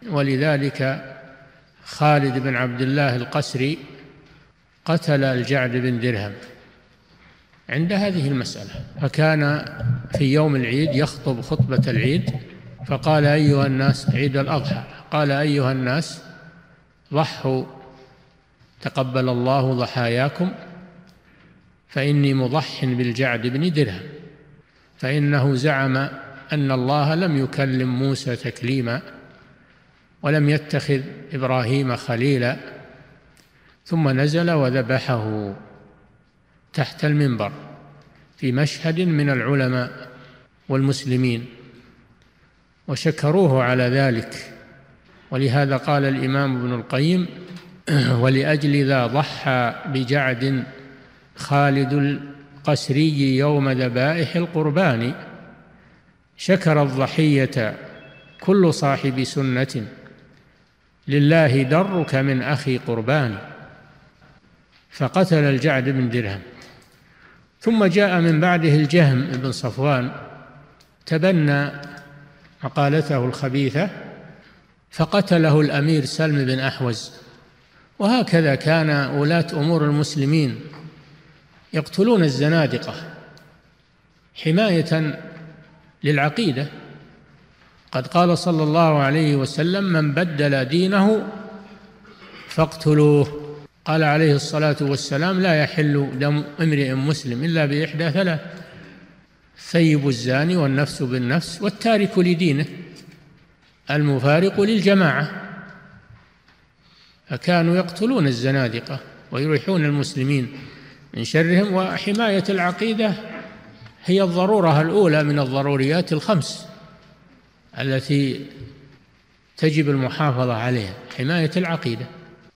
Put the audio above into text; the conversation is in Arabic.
ولذلك خالد بن عبد الله القسري قتل الجعد بن درهم عند هذه المسألة. فكان في يوم العيد يخطب خطبة العيد فقال أيها الناس، عيد الأضحى، قال أيها الناس ضحوا تقبل الله ضحاياكم فإني مضح بالجعد بن درهم، فإنه زعم أن الله لم يكلم موسى تكليما ولم يتخذ إبراهيم خليلا، ثم نزل وذبحه تحت المنبر في مشهد من العلماء والمسلمين وشكروه على ذلك. ولهذا قال الإمام ابن القيم ولأجل ذا ضحى بجعد خالد القسري يوم ذبائح القربان، شكر الضحية كل صاحب سنة، لله درك من أخي قربان. فقتل الجعد بن درهم. ثم جاء من بعده الجهم بن صفوان تبنى مقالته الخبيثة فقتله الأمير سلم بن أحوز. وهكذا كان ولاة أمور المسلمين يقتلون الزنادقة حماية للعقيدة. قد قال صلى الله عليه وسلم من بدل دينه فاقتلوه. قال عليه الصلاة والسلام لا يحل دم امرئ مسلم إلا بإحدى ثلاث: الثيب الزاني والنفس بالنفس والتارك لدينه المفارق للجماعة. فكانوا يقتلون الزنادقة ويريحون المسلمين من شرهم. وحماية العقيدة هي الضرورة الأولى من الضروريات الخمس التي تجب المحافظة عليها، حماية العقيدة.